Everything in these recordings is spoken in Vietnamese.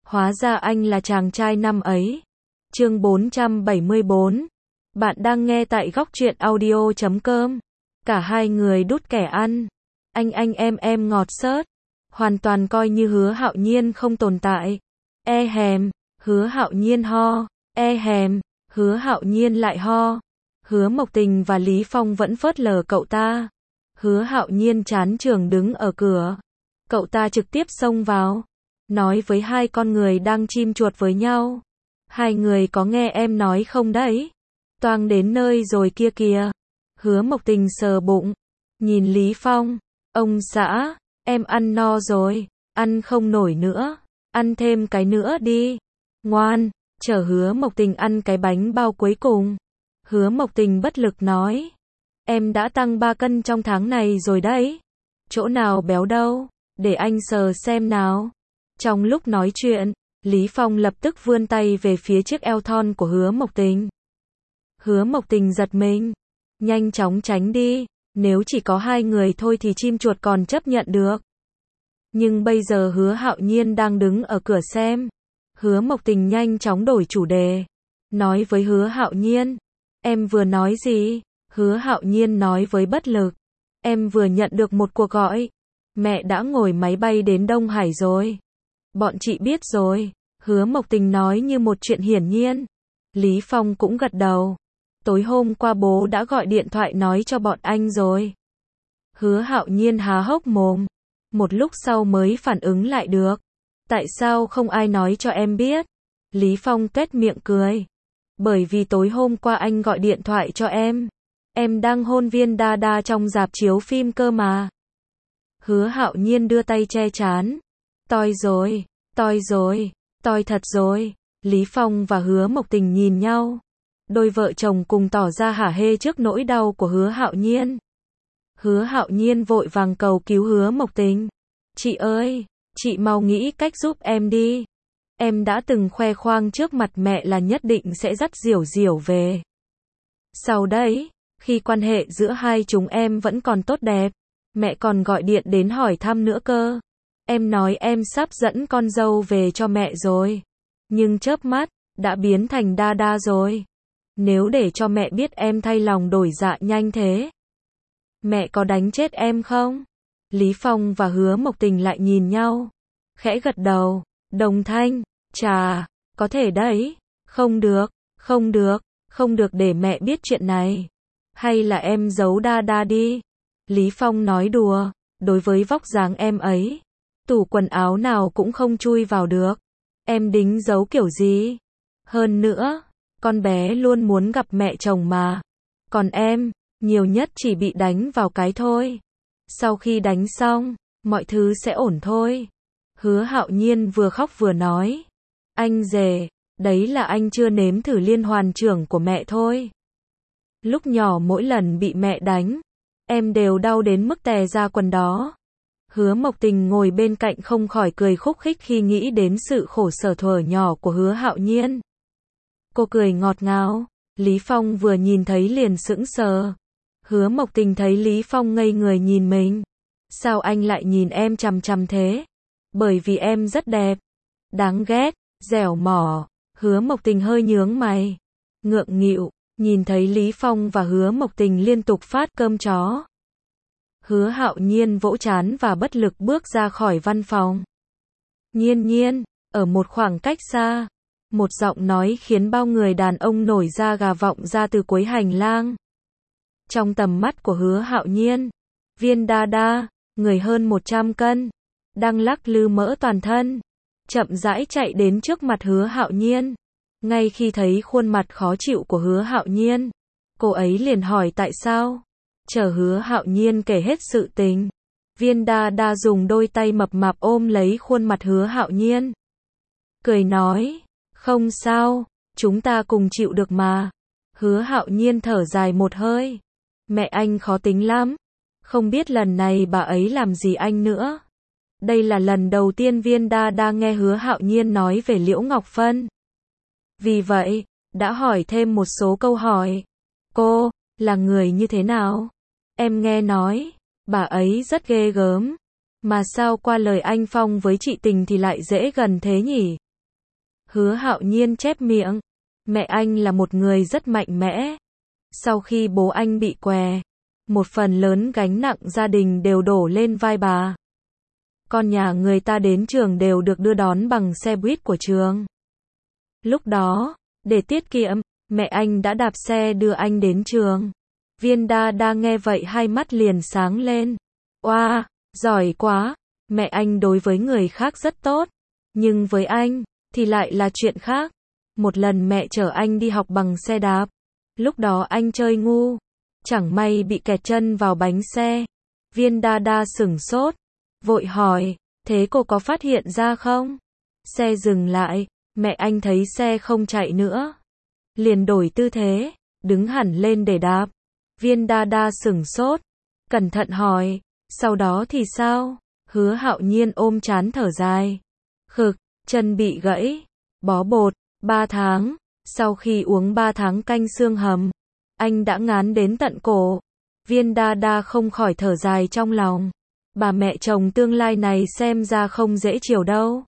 Hóa ra anh là chàng trai năm ấy. Chương 474. Bạn đang nghe tại góc truyện audio.com. Cả hai người đút kẻ ăn. Anh em ngọt xớt. Hoàn toàn coi như Hứa Hạo Nhiên không tồn tại. E hèm, Hứa Hạo Nhiên ho. E hèm, Hứa Hạo Nhiên lại ho. Hứa Mộc Tình và Lý Phong vẫn phớt lờ cậu ta. Hứa Hạo Nhiên chán trường đứng ở cửa. Cậu ta trực tiếp xông vào. Nói với hai con người đang chim chuột với nhau. Hai người có nghe em nói không đấy? Toang đến nơi rồi kia kìa. Hứa Mộc Tình sờ bụng. Nhìn Lý Phong. Ông xã, em ăn no rồi. Ăn không nổi nữa. Ăn thêm cái nữa đi. Ngoan, chờ Hứa Mộc Tình ăn cái bánh bao cuối cùng. Hứa Mộc Tình bất lực nói. Em đã tăng 3 cân trong tháng này rồi đấy. Chỗ nào béo đâu, để anh sờ xem nào. Trong lúc nói chuyện, Lý Phong lập tức vươn tay về phía chiếc eo thon của Hứa Mộc Tình. Hứa Mộc Tình giật mình. Nhanh chóng tránh đi, nếu chỉ có hai người thôi thì chim chuột còn chấp nhận được. Nhưng bây giờ Hứa Hạo Nhiên đang đứng ở cửa xem. Hứa Mộc Tình nhanh chóng đổi chủ đề. Nói với Hứa Hạo Nhiên. Em vừa nói gì? Hứa Hạo Nhiên nói với bất lực. Em vừa nhận được một cuộc gọi. Mẹ đã ngồi máy bay đến Đông Hải rồi. Bọn chị biết rồi. Hứa Mộc Tình nói như một chuyện hiển nhiên. Lý Phong cũng gật đầu. Tối hôm qua bố đã gọi điện thoại nói cho bọn anh rồi. Hứa Hạo Nhiên há hốc mồm. Một lúc sau mới phản ứng lại được. Tại sao không ai nói cho em biết? Lý Phong tuét miệng cười. Bởi vì tối hôm qua anh gọi điện thoại cho em. Em đang hôn Viên Đa Đa trong rạp chiếu phim cơ mà. Hứa Hạo Nhiên đưa tay che trán. Toi rồi, toi rồi, toi thật rồi. Lý Phong và Hứa Mộc Tình nhìn nhau. Đôi vợ chồng cùng tỏ ra hả hê trước nỗi đau của Hứa Hạo Nhiên. Hứa Hạo Nhiên vội vàng cầu cứu Hứa Mộc Tình. Chị ơi, chị mau nghĩ cách giúp em đi. Em đã từng khoe khoang trước mặt mẹ là nhất định sẽ dắt Diểu Diểu về. Sau đấy, khi quan hệ giữa hai chúng em vẫn còn tốt đẹp, mẹ còn gọi điện đến hỏi thăm nữa cơ. Em nói em sắp dẫn con dâu về cho mẹ rồi. Nhưng chớp mắt, đã biến thành Đa Đa rồi. Nếu để cho mẹ biết em thay lòng đổi dạ nhanh thế, mẹ có đánh chết em không? Lý Phong và Hứa Mộc Tình lại nhìn nhau. Khẽ gật đầu, đồng thanh, chà, có thể đấy. Không được, không được, không được để mẹ biết chuyện này. Hay là em giấu Đa Đa đi. Lý Phong nói đùa, đối với vóc dáng em ấy, tủ quần áo nào cũng không chui vào được. Em đính giấu kiểu gì? Hơn nữa, con bé luôn muốn gặp mẹ chồng mà. Còn em, nhiều nhất chỉ bị đánh vào cái thôi. Sau khi đánh xong, mọi thứ sẽ ổn thôi. Hứa Hạo Nhiên vừa khóc vừa nói. Anh rể, đấy là anh chưa nếm thử liên hoàn chưởng của mẹ thôi. Lúc nhỏ mỗi lần bị mẹ đánh, em đều đau đến mức tè ra quần đó. Hứa Mộc Tình ngồi bên cạnh không khỏi cười khúc khích khi nghĩ đến sự khổ sở thuở nhỏ của Hứa Hạo Nhiên. Cô cười ngọt ngào. Lý Phong vừa nhìn thấy liền sững sờ. Hứa Mộc Tình thấy Lý Phong ngây người nhìn mình. Sao anh lại nhìn em chằm chằm thế? Bởi vì em rất đẹp. Đáng ghét, dẻo mỏ. Hứa Mộc Tình hơi nhướng mày. Ngượng nghịu, nhìn thấy Lý Phong và Hứa Mộc Tình liên tục phát cơm chó. Hứa Hạo Nhiên vỗ trán và bất lực bước ra khỏi văn phòng. Nhiên Nhiên, ở một khoảng cách xa, một giọng nói khiến bao người đàn ông nổi da gà vọng ra từ cuối hành lang. Trong tầm mắt của Hứa Hạo Nhiên, Viên Đa Đa, người hơn 100 cân, đang lắc lư mỡ toàn thân, chậm rãi chạy đến trước mặt Hứa Hạo Nhiên. Ngay khi thấy khuôn mặt khó chịu của Hứa Hạo Nhiên, cô ấy liền hỏi tại sao. Chờ Hứa Hạo Nhiên kể hết sự tình, Viên Đa Đa dùng đôi tay mập mạp ôm lấy khuôn mặt Hứa Hạo Nhiên. Cười nói, không sao, chúng ta cùng chịu được mà. Hứa Hạo Nhiên thở dài một hơi. Mẹ anh khó tính lắm. Không biết lần này bà ấy làm gì anh nữa. Đây là lần đầu tiên Viên Đa Đa nghe Hứa Hạo Nhiên nói về Liễu Ngọc Phân. Vì vậy, đã hỏi thêm một số câu hỏi. Cô, là người như thế nào? Em nghe nói, bà ấy rất ghê gớm. Mà sao qua lời anh Phong với chị Tình thì lại dễ gần thế nhỉ? Hứa Hạo Nhiên chép miệng. Mẹ anh là một người rất mạnh mẽ. Sau khi bố anh bị què, một phần lớn gánh nặng gia đình đều đổ lên vai bà. Con nhà người ta đến trường đều được đưa đón bằng xe buýt của trường. Lúc đó, để tiết kiệm, mẹ anh đã đạp xe đưa anh đến trường. Viên Đa Đa nghe vậy hai mắt liền sáng lên. Oa, giỏi quá, mẹ anh đối với người khác rất tốt, nhưng với anh, thì lại là chuyện khác. Một lần mẹ chở anh đi học bằng xe đạp. Lúc đó anh chơi ngu, chẳng may bị kẹt chân vào bánh xe. Viên Đa Đa sửng sốt, vội hỏi, thế cô có phát hiện ra không? Xe dừng lại, mẹ anh thấy xe không chạy nữa, liền đổi tư thế, đứng hẳn lên để đạp. Viên Đa Đa sửng sốt, cẩn thận hỏi, sau đó thì sao? Hứa Hạo Nhiên ôm trán thở dài. Khực, chân bị gãy, bó bột, 3 tháng, sau khi uống 3 tháng canh xương hầm, anh đã ngán đến tận cổ. Viên Đa Đa không khỏi thở dài trong lòng. Bà mẹ chồng tương lai này xem ra không dễ chiều đâu.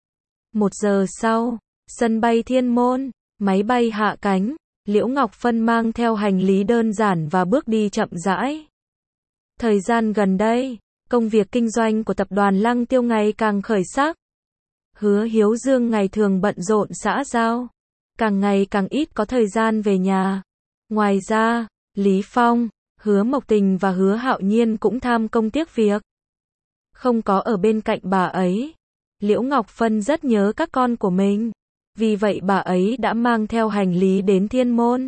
1 giờ sau, sân bay Thiên Môn, máy bay hạ cánh, Liễu Ngọc Phân mang theo hành lý đơn giản và bước đi chậm rãi. Thời gian gần đây, công việc kinh doanh của tập đoàn Lăng Tiêu ngày càng khởi sắc. Hứa Hiếu Dương ngày thường bận rộn xã giao, càng ngày càng ít có thời gian về nhà. Ngoài ra, Lý Phong, Hứa Mộc Tình và Hứa Hạo Nhiên cũng tham công tiếc việc. Không có ở bên cạnh bà ấy, Liễu Ngọc Phân rất nhớ các con của mình. Vì vậy bà ấy đã mang theo hành lý đến Thiên Môn.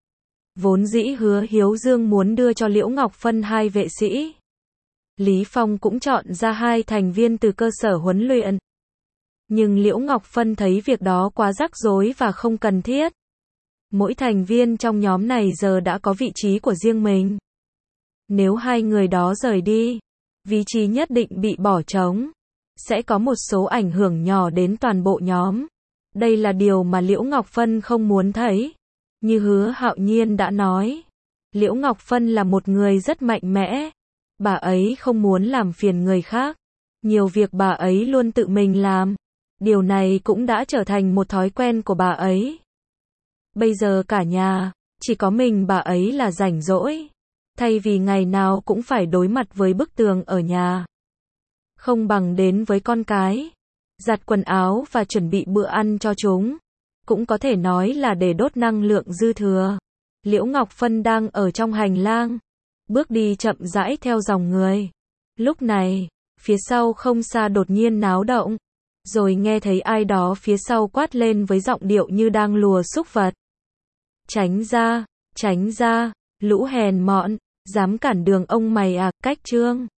Vốn dĩ Hứa Hiếu Dương muốn đưa cho Liễu Ngọc Phân 2 vệ sĩ. Lý Phong cũng chọn ra 2 thành viên từ cơ sở huấn luyện. Nhưng Liễu Ngọc Phân thấy việc đó quá rắc rối và không cần thiết. Mỗi thành viên trong nhóm này giờ đã có vị trí của riêng mình. Nếu 2 người đó rời đi, vị trí nhất định bị bỏ trống. Sẽ có một số ảnh hưởng nhỏ đến toàn bộ nhóm. Đây là điều mà Liễu Ngọc Phân không muốn thấy. Như Hứa Hạo Nhiên đã nói, Liễu Ngọc Phân là một người rất mạnh mẽ. Bà ấy không muốn làm phiền người khác. Nhiều việc bà ấy luôn tự mình làm. Điều này cũng đã trở thành một thói quen của bà ấy. Bây giờ cả nhà, chỉ có mình bà ấy là rảnh rỗi. Thay vì ngày nào cũng phải đối mặt với bức tường ở nhà. Không bằng đến với con cái, giặt quần áo và chuẩn bị bữa ăn cho chúng. Cũng có thể nói là để đốt năng lượng dư thừa. Liễu Ngọc Phân đang ở trong hành lang, bước đi chậm rãi theo dòng người. Lúc này, phía sau không xa đột nhiên náo động, rồi nghe thấy ai đó phía sau quát lên với giọng điệu như đang lùa súc vật. Tránh ra, lũ hèn mọn, dám cản đường ông mày à, cách trương.